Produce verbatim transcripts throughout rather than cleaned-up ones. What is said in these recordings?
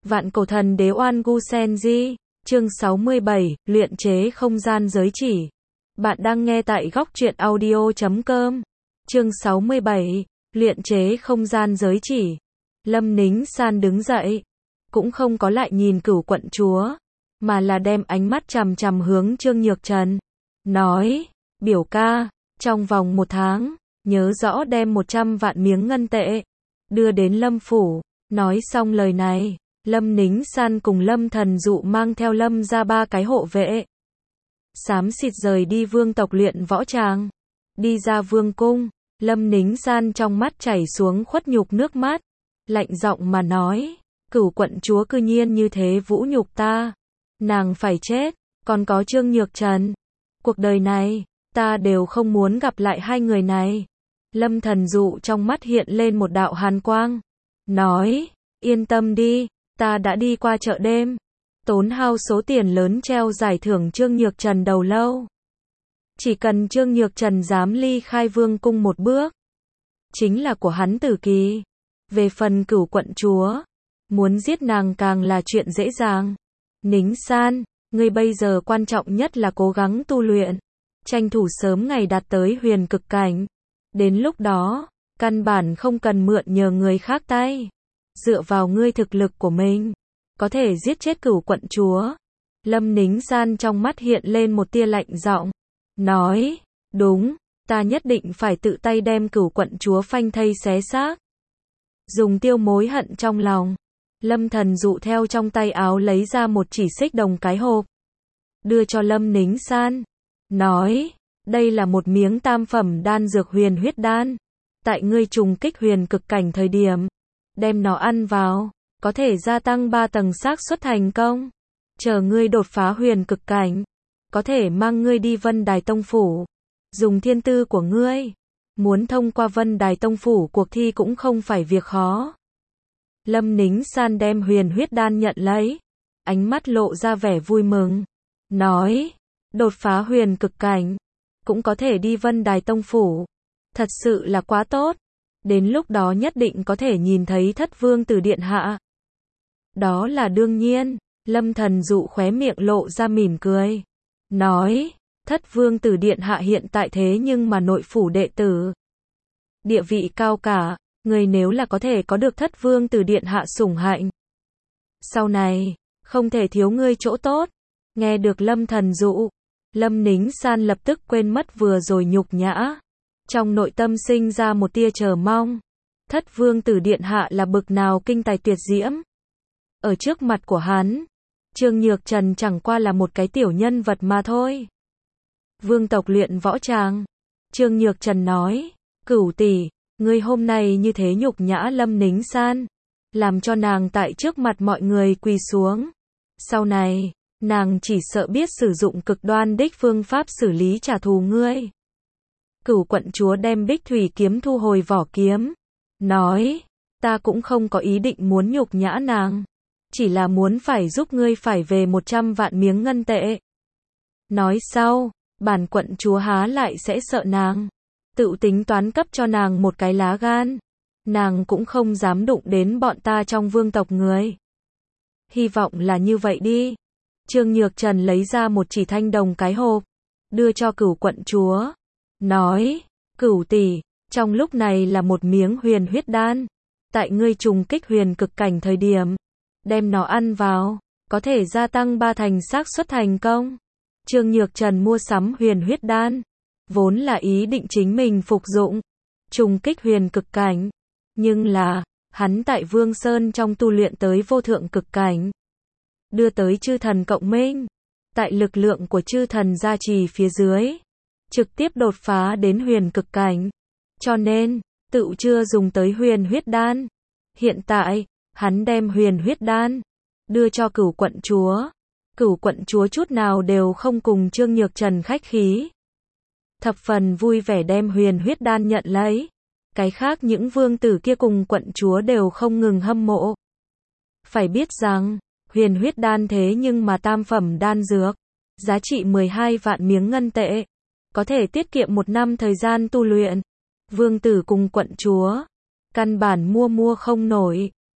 Vạn cổ thần đế Oan Gu Senji, chương sáu mươi bảy, luyện chế không gian giới chỉ. Bạn đang nghe tại góc truyện audio chấm com. Chương sáu mươi bảy, luyện chế không gian giới chỉ. Lâm Nính San đứng dậy, cũng không có lại nhìn Cửu quận chúa, mà là đem ánh mắt chằm chằm hướng Trương Nhược Trần. Nói, biểu ca, trong vòng một tháng, nhớ rõ đem một trăm vạn miếng ngân tệ, đưa đến Lâm Phủ. Nói xong lời này, Lâm Nính San cùng Lâm Thần Dụ mang theo Lâm ra ba cái hộ vệ. Xám xịt rời đi vương tộc luyện võ tràng. Đi ra vương cung, Lâm Nính San trong mắt chảy xuống khuất nhục nước mắt. Lạnh giọng mà nói, Cửu quận chúa cư nhiên như thế vũ nhục ta. Nàng phải chết, còn có Trương Nhược Trần. Cuộc đời này, ta đều không muốn gặp lại hai người này. Lâm Thần Dụ trong mắt hiện lên một đạo hàn quang. Nói, yên tâm đi, ta đã đi qua chợ đêm, tốn hao số tiền lớn treo giải thưởng Trương Nhược Trần đầu lâu. Chỉ cần Trương Nhược Trần dám ly khai vương cung một bước, chính là của hắn tử kỳ. Về phần Cửu quận chúa, muốn giết nàng càng là chuyện dễ dàng. Nính San, ngươi bây giờ quan trọng nhất là cố gắng tu luyện, tranh thủ sớm ngày đạt tới huyền cực cảnh. Đến lúc đó, căn bản không cần mượn nhờ người khác tay. Dựa vào ngươi thực lực của mình, có thể giết chết Cửu quận chúa. Lâm Nính San trong mắt hiện lên một tia lạnh giọng. Nói, đúng, ta nhất định phải tự tay đem Cửu quận chúa phanh thây xé xác. Dùng tiêu mối hận trong lòng, Lâm Thần Dụ theo trong tay áo lấy ra một chỉ xích đồng cái hộp, đưa cho Lâm Nính San. Nói, đây là một miếng tam phẩm đan dược huyền huyết đan. Tại ngươi trùng kích huyền cực cảnh thời điểm, đem nó ăn vào, có thể gia tăng ba tầng xác suất thành công. Chờ ngươi đột phá huyền cực cảnh, có thể mang ngươi đi Vân Đài Tông Phủ. Dùng thiên tư của ngươi, muốn thông qua Vân Đài Tông Phủ cuộc thi cũng không phải việc khó. Lâm Nính San đem huyền huyết đan nhận lấy, ánh mắt lộ ra vẻ vui mừng. Nói, đột phá huyền cực cảnh, cũng có thể đi Vân Đài Tông Phủ. Thật sự là quá tốt. Đến lúc đó nhất định có thể nhìn thấy Thất Vương Tử điện hạ. Đó là đương nhiên. Lâm Thần Dụ khóe miệng lộ ra mỉm cười. Nói, Thất Vương Tử điện hạ hiện tại thế nhưng mà nội phủ đệ tử, địa vị cao cả, người nếu là có thể có được Thất Vương Tử điện hạ sủng hạnh, sau này, không thể thiếu ngươi chỗ tốt. Nghe được Lâm Thần Dụ, Lâm Nính San lập tức quên mất vừa rồi nhục nhã. Trong nội tâm sinh ra một tia chờ mong. Thất Vương Tử điện hạ là bực nào kinh tài tuyệt diễm. Ở trước mặt của hắn, Trương Nhược Trần chẳng qua là một cái tiểu nhân vật mà thôi. Vương tộc luyện võ tràng. Trương Nhược Trần nói, Cửu tỷ, ngươi hôm nay như thế nhục nhã Lâm Nính San, làm cho nàng tại trước mặt mọi người quỳ xuống. Sau này, nàng chỉ sợ biết sử dụng cực đoan đích phương pháp xử lý trả thù ngươi. Cửu quận chúa đem Bích Thủy kiếm thu hồi vỏ kiếm. Nói, ta cũng không có ý định muốn nhục nhã nàng, chỉ là muốn phải giúp ngươi phải về một trăm vạn miếng ngân tệ. Nói sau, bản quận chúa há lại sẽ sợ nàng, tự tính toán cấp cho nàng một cái lá gan, nàng cũng không dám đụng đến bọn ta trong vương tộc người. Hy vọng là như vậy đi. Trương Nhược Trần lấy ra một chỉ thanh đồng cái hộp, đưa cho Cửu quận chúa. Nói, Cửu tỷ, trong lúc này là một miếng huyền huyết đan. Tại ngươi trùng kích huyền cực cảnh thời điểm, đem nó ăn vào, có thể gia tăng ba thành xác suất thành công. Trương Nhược Trần mua sắm huyền huyết đan, vốn là ý định chính mình phục dụng, trùng kích huyền cực cảnh. Nhưng là, hắn tại Vương Sơn trong tu luyện tới vô thượng cực cảnh, đưa tới chư thần cộng minh, tại lực lượng của chư thần gia trì phía dưới, trực tiếp đột phá đến huyền cực cảnh. Cho nên, tự chưa dùng tới huyền huyết đan. Hiện tại, hắn đem huyền huyết đan, đưa cho Cửu quận chúa. Cửu quận chúa chút nào đều không cùng Trương Nhược Trần khách khí. Thập phần vui vẻ đem huyền huyết đan nhận lấy. Cái khác những vương tử kia cùng quận chúa đều không ngừng hâm mộ. Phải biết rằng, huyền huyết đan thế nhưng mà tam phẩm đan dược, giá trị mười hai vạn miếng ngân tệ, có thể tiết kiệm một năm thời gian tu luyện. Vương tử cùng quận chúa, căn bản mua mua không nổi.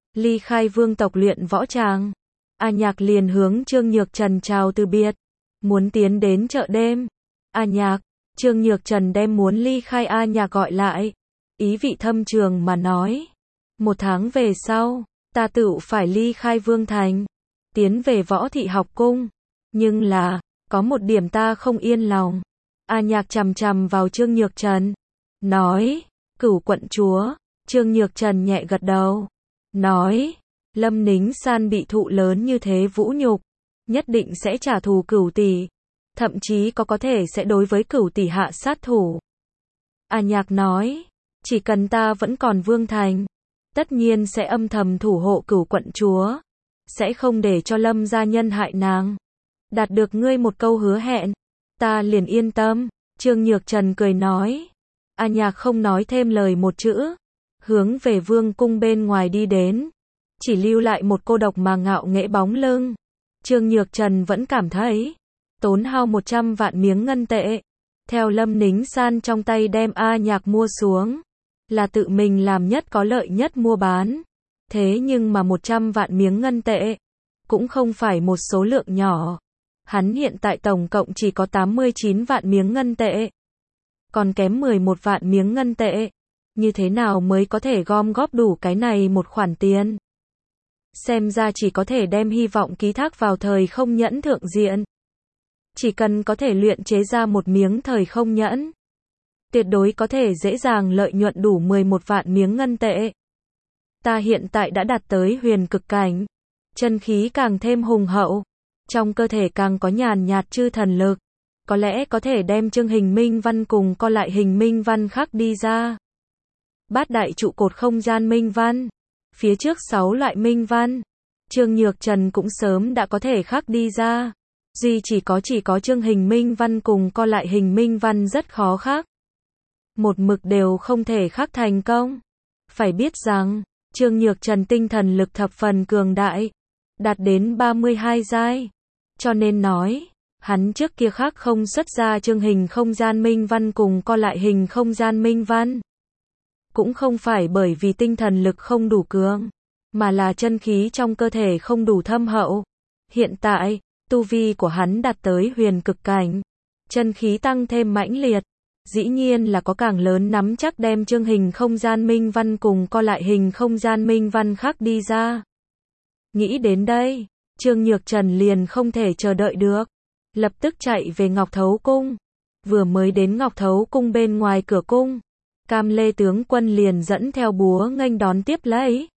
ly khai vương tộc luyện võ tràng. A Nhạc liền hướng Trương Nhược Trần chào từ biệt, muốn tiến đến chợ đêm. A Nhạc, Trương Nhược Trần đem muốn ly khai A Nhạc gọi lại, ý vị thâm trường mà nói. Một tháng về sau, ta tự phải ly khai vương thành, tiến về võ thị học cung. Nhưng là, có một điểm ta không yên lòng. A Nhạc chằm chằm vào Trương Nhược Trần, nói, Cửu quận chúa. Trương Nhược Trần nhẹ gật đầu, nói, Lâm Nính San bị thụ lớn như thế vũ nhục, nhất định sẽ trả thù Cửu tỷ, thậm chí có có thể sẽ đối với Cửu tỷ hạ sát thủ. A Nhạc nói, chỉ cần ta vẫn còn vương thành, tất nhiên sẽ âm thầm thủ hộ Cửu quận chúa, sẽ không để cho Lâm gia nhân hại nàng. Đạt được ngươi một câu hứa hẹn, ta liền yên tâm. Trương Nhược Trần cười nói. A Nhạc không nói thêm lời một chữ, hướng về vương cung bên ngoài đi đến, chỉ lưu lại một cô độc mà ngạo nghễ bóng lưng. Trương Nhược Trần vẫn cảm thấy, tốn hao một trăm vạn miếng ngân tệ, theo Lâm Nính San trong tay đem A Nhạc mua xuống, là tự mình làm nhất có lợi nhất mua bán. Thế nhưng mà một trăm vạn miếng ngân tệ, cũng không phải một số lượng nhỏ. Hắn hiện tại tổng cộng chỉ có tám mươi chín vạn miếng ngân tệ, còn kém mười một vạn miếng ngân tệ. Như thế nào mới có thể gom góp đủ cái này một khoản tiền? Xem ra chỉ có thể đem hy vọng ký thác vào thời không nhẫn thượng diện. Chỉ cần có thể luyện chế ra một miếng thời không nhẫn, tuyệt đối có thể dễ dàng lợi nhuận đủ mười một vạn miếng ngân tệ. Ta hiện tại đã đạt tới huyền cực cảnh, chân khí càng thêm hùng hậu, trong cơ thể càng có nhàn nhạt chư thần lực, có lẽ có thể đem chương hình minh văn cùng co lại hình minh văn khắc đi ra. Bát đại trụ cột không gian minh văn, phía trước sáu loại minh văn, Trương Nhược Trần cũng sớm đã có thể khắc đi ra. Duy chỉ có chỉ có chương hình minh văn cùng co lại hình minh văn rất khó khắc. Một mực đều không thể khắc thành công. Phải biết rằng, Trương Nhược Trần tinh thần lực thập phần cường đại, đạt đến ba mươi hai giai. Cho nên nói, hắn trước kia khắc không xuất ra chương hình không gian minh văn cùng co lại hình không gian minh văn. Cũng không phải bởi vì tinh thần lực không đủ cường, mà là chân khí trong cơ thể không đủ thâm hậu. Hiện tại, tu vi của hắn đạt tới huyền cực cảnh, chân khí tăng thêm mãnh liệt, dĩ nhiên là có càng lớn nắm chắc đem chương hình không gian minh văn cùng co lại hình không gian minh văn khắc đi ra. Nghĩ đến đây, Trương Nhược Trần liền không thể chờ đợi được, lập tức chạy về Ngọc Thấu Cung. Vừa mới đến Ngọc Thấu Cung bên ngoài cửa cung, Cam Lê tướng quân liền dẫn theo búa nghênh đón tiếp lấy.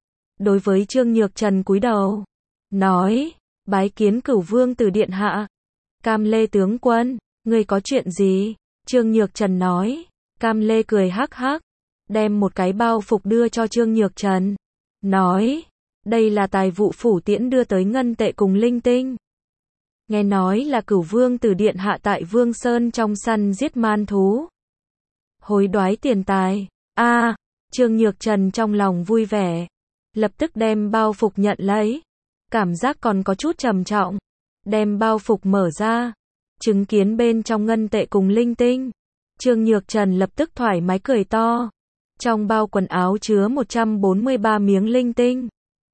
Đối với Trương Nhược Trần cúi đầu, nói, bái kiến Cửu vương tử điện hạ. Cam Lê tướng quân, ngươi có chuyện gì? Trương Nhược Trần nói. Cam Lê cười hắc hắc, đem một cái bao phục đưa cho Trương Nhược Trần, nói, đây là tài vụ phủ tiễn đưa tới ngân tệ cùng linh tinh. Nghe nói là Cửu vương tử điện hạ tại Vương Sơn trong săn giết man thú, hối đoái tiền tài. A, à, Trương Nhược Trần trong lòng vui vẻ, lập tức đem bao phục nhận lấy, cảm giác còn có chút trầm trọng, đem bao phục mở ra, chứng kiến bên trong ngân tệ cùng linh tinh. Trương Nhược Trần lập tức thoải mái cười to. Trong bao quần áo chứa một trăm bốn mươi ba miếng linh tinh,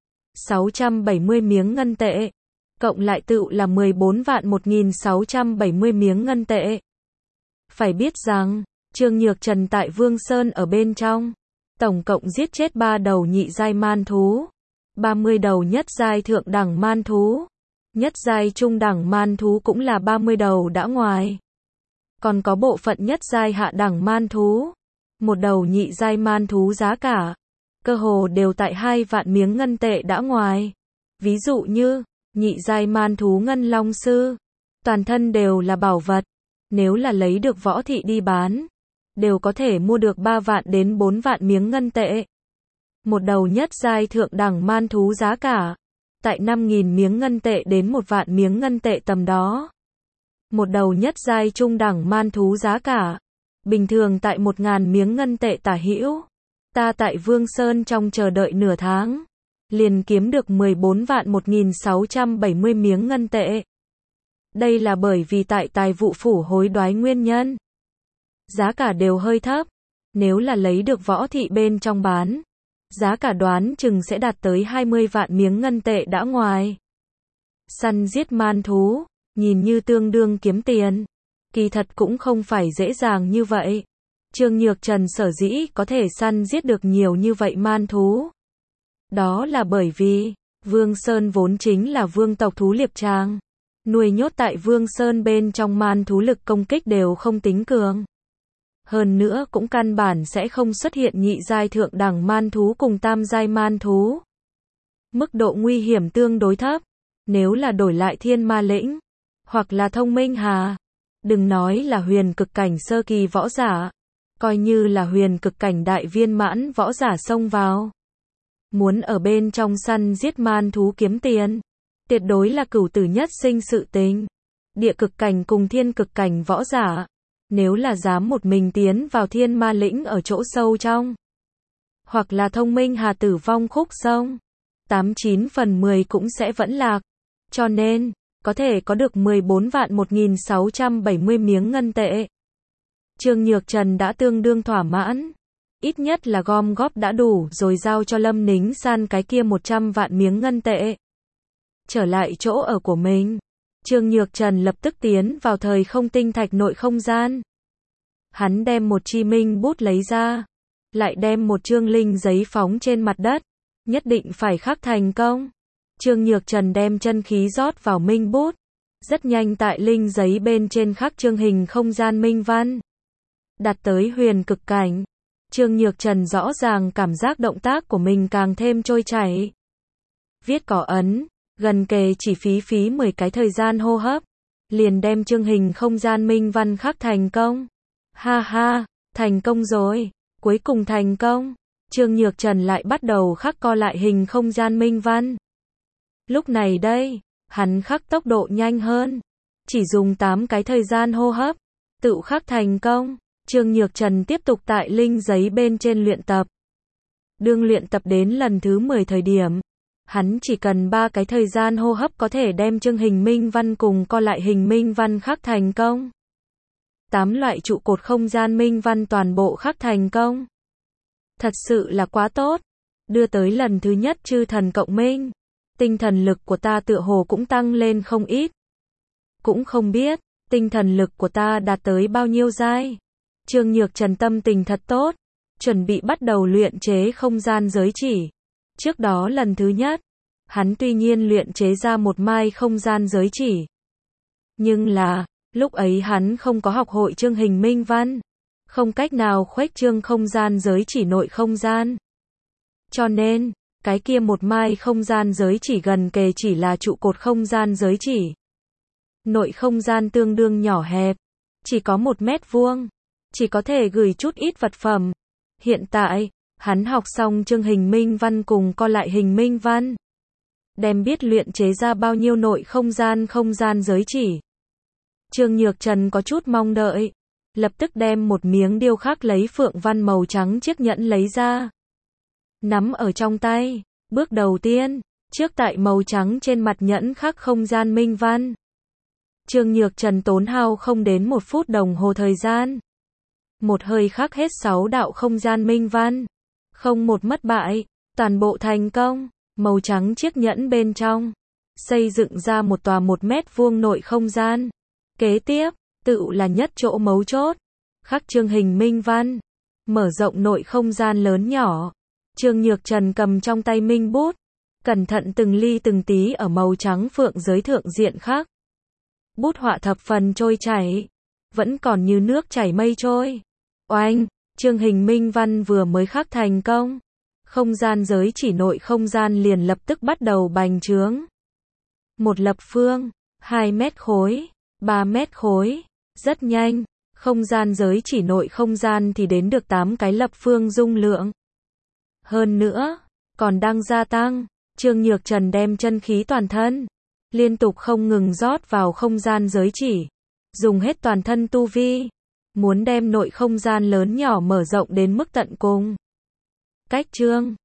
sáu trăm bảy mươi miếng ngân tệ, cộng lại tựu là mười bốn vạn một nghìn sáu trăm bảy mươi miếng ngân tệ. Phải biết rằng, Trương Nhược Trần tại Vương Sơn ở bên trong, tổng cộng giết chết ba đầu nhị giai man thú, ba mươi đầu nhất giai thượng đẳng man thú, nhất giai trung đẳng man thú cũng là ba mươi đầu đã ngoài. Còn có bộ phận nhất giai hạ đẳng man thú, một đầu nhị giai man thú giá cả, cơ hồ đều tại hai vạn miếng ngân tệ đã ngoài. Ví dụ như, nhị giai man thú ngân long sư, toàn thân đều là bảo vật, nếu là lấy được võ thị đi bán, đều có thể mua được ba vạn đến bốn vạn miếng ngân tệ. Một đầu nhất giai thượng đẳng man thú giá cả, tại năm nghìn miếng ngân tệ đến một vạn miếng ngân tệ tầm đó. Một đầu nhất giai trung đẳng man thú giá cả, bình thường tại một ngàn miếng ngân tệ tả hữu. Ta tại Vương Sơn trong chờ đợi nửa tháng, liền kiếm được mười bốn vạn một nghìn sáu trăm bảy mươi miếng ngân tệ. Đây là bởi vì tại tài vụ phủ hối đoái nguyên nhân. Giá cả đều hơi thấp, nếu là lấy được võ thị bên trong bán, Giá cả đoán chừng sẽ đạt tới hai mươi vạn miếng ngân tệ đã ngoài. Săn giết man thú, nhìn như tương đương kiếm tiền. Kỳ thật cũng không phải dễ dàng như vậy. Trương Nhược Trần sở dĩ có thể săn giết được nhiều như vậy man thú. Đó là bởi vì, Vương Sơn vốn chính là vương tộc thú liệp trang. Nuôi nhốt tại Vương Sơn bên trong man thú lực công kích đều không tính cường. Hơn nữa cũng căn bản sẽ không xuất hiện nhị giai thượng đẳng man thú cùng tam giai man thú. Mức độ nguy hiểm tương đối thấp. Nếu là đổi lại thiên ma lĩnh, hoặc là thông minh hà, đừng nói là huyền cực cảnh sơ kỳ võ giả, coi như là huyền cực cảnh đại viên mãn võ giả xông vào. Muốn ở bên trong săn giết man thú kiếm tiền, tuyệt đối là cửu tử nhất sinh sự tình. Địa cực cảnh cùng thiên cực cảnh võ giả, nếu là dám một mình tiến vào thiên ma lĩnh ở chỗ sâu trong, hoặc là thông minh hà tử vong khúc sông, tám chín phần mười cũng sẽ vẫn lạc. Cho nên, có thể có được mười bốn vạn một nghìn sáu trăm bảy mươi miếng ngân tệ. Trương Nhược Trần đã tương đương thỏa mãn. Ít nhất là gom góp đã đủ rồi giao cho Lâm Nính San cái kia một trăm vạn miếng ngân tệ. Trở lại chỗ ở của mình, Trương Nhược Trần lập tức tiến vào thời không tinh thạch nội không gian. Hắn đem một chi minh bút lấy ra, lại đem một chương linh giấy phóng trên mặt đất, nhất định phải khắc thành công. Trương Nhược Trần đem chân khí rót vào minh bút, rất nhanh tại linh giấy bên trên khắc chương hình không gian minh văn. Đạt tới huyền cực cảnh, Trương Nhược Trần rõ ràng cảm giác động tác của mình càng thêm trôi chảy. Viết cỏ ấn, gần kề chỉ phí phí mười cái thời gian hô hấp, liền đem chương hình không gian minh văn khắc thành công. Ha ha, thành công rồi, cuối cùng thành công. Trương Nhược Trần lại bắt đầu khắc co lại hình không gian minh văn. Lúc này đây, hắn khắc tốc độ nhanh hơn, chỉ dùng tám cái thời gian hô hấp, tự khắc thành công. Trương Nhược Trần tiếp tục tại linh giấy bên trên luyện tập. Đương luyện tập đến lần thứ mười thời điểm, hắn chỉ cần ba cái thời gian hô hấp có thể đem chương hình minh văn cùng co lại hình minh văn khắc thành công. Tám loại trụ cột không gian minh văn toàn bộ khắc thành công. Thật sự là quá tốt. Đưa tới lần thứ nhất chư thần cộng minh, tinh thần lực của ta tựa hồ cũng tăng lên không ít. Cũng không biết, tinh thần lực của ta đạt tới bao nhiêu giai. Trương Nhược Trần tâm tình thật tốt, chuẩn bị bắt đầu luyện chế không gian giới chỉ. Trước đó lần thứ nhất, hắn tuy nhiên luyện chế ra một mai không gian giới chỉ. Nhưng là, lúc ấy hắn không có học hội chương hình minh văn, không cách nào khuếch trương không gian giới chỉ nội không gian. Cho nên, cái kia một mai không gian giới chỉ gần kề chỉ là trụ cột không gian giới chỉ. Nội không gian tương đương nhỏ hẹp, chỉ có một mét vuông, chỉ có thể gửi chút ít vật phẩm. Hiện tại, hắn học xong chương hình minh văn cùng co lại hình minh văn, đem biết luyện chế ra bao nhiêu nội không gian không gian giới chỉ. Trương Nhược Trần có chút mong đợi, lập tức đem một miếng điêu khắc lấy phượng văn màu trắng chiếc nhẫn lấy ra. Nắm ở trong tay, bước đầu tiên, trước tại màu trắng trên mặt nhẫn khắc không gian minh văn. Trương Nhược Trần tốn hao không đến một phút đồng hồ thời gian. Một hơi khắc hết sáu đạo không gian minh văn. Không một mất bại, toàn bộ thành công, màu trắng chiếc nhẫn bên trong. Xây dựng ra một tòa một mét vuông nội không gian. Kế tiếp, tự là nhất chỗ mấu chốt. Khắc chương hình minh văn. Mở rộng nội không gian lớn nhỏ. Trương Nhược Trần cầm trong tay minh bút, cẩn thận từng ly từng tí ở màu trắng phượng giới thượng diện khắc. Bút họa thập phần trôi chảy, vẫn còn như nước chảy mây trôi. Oanh, chương hình minh văn vừa mới khắc thành công, không gian giới chỉ nội không gian liền lập tức bắt đầu bành trướng. Một lập phương, hai mét khối, ba mét khối, rất nhanh, không gian giới chỉ nội không gian thì đến được tám cái lập phương dung lượng. Hơn nữa, còn đang gia tăng, Trương Nhược Trần đem chân khí toàn thân, liên tục không ngừng rót vào không gian giới chỉ, dùng hết toàn thân tu vi, muốn đem nội không gian lớn nhỏ mở rộng đến mức tận cùng. Cách chương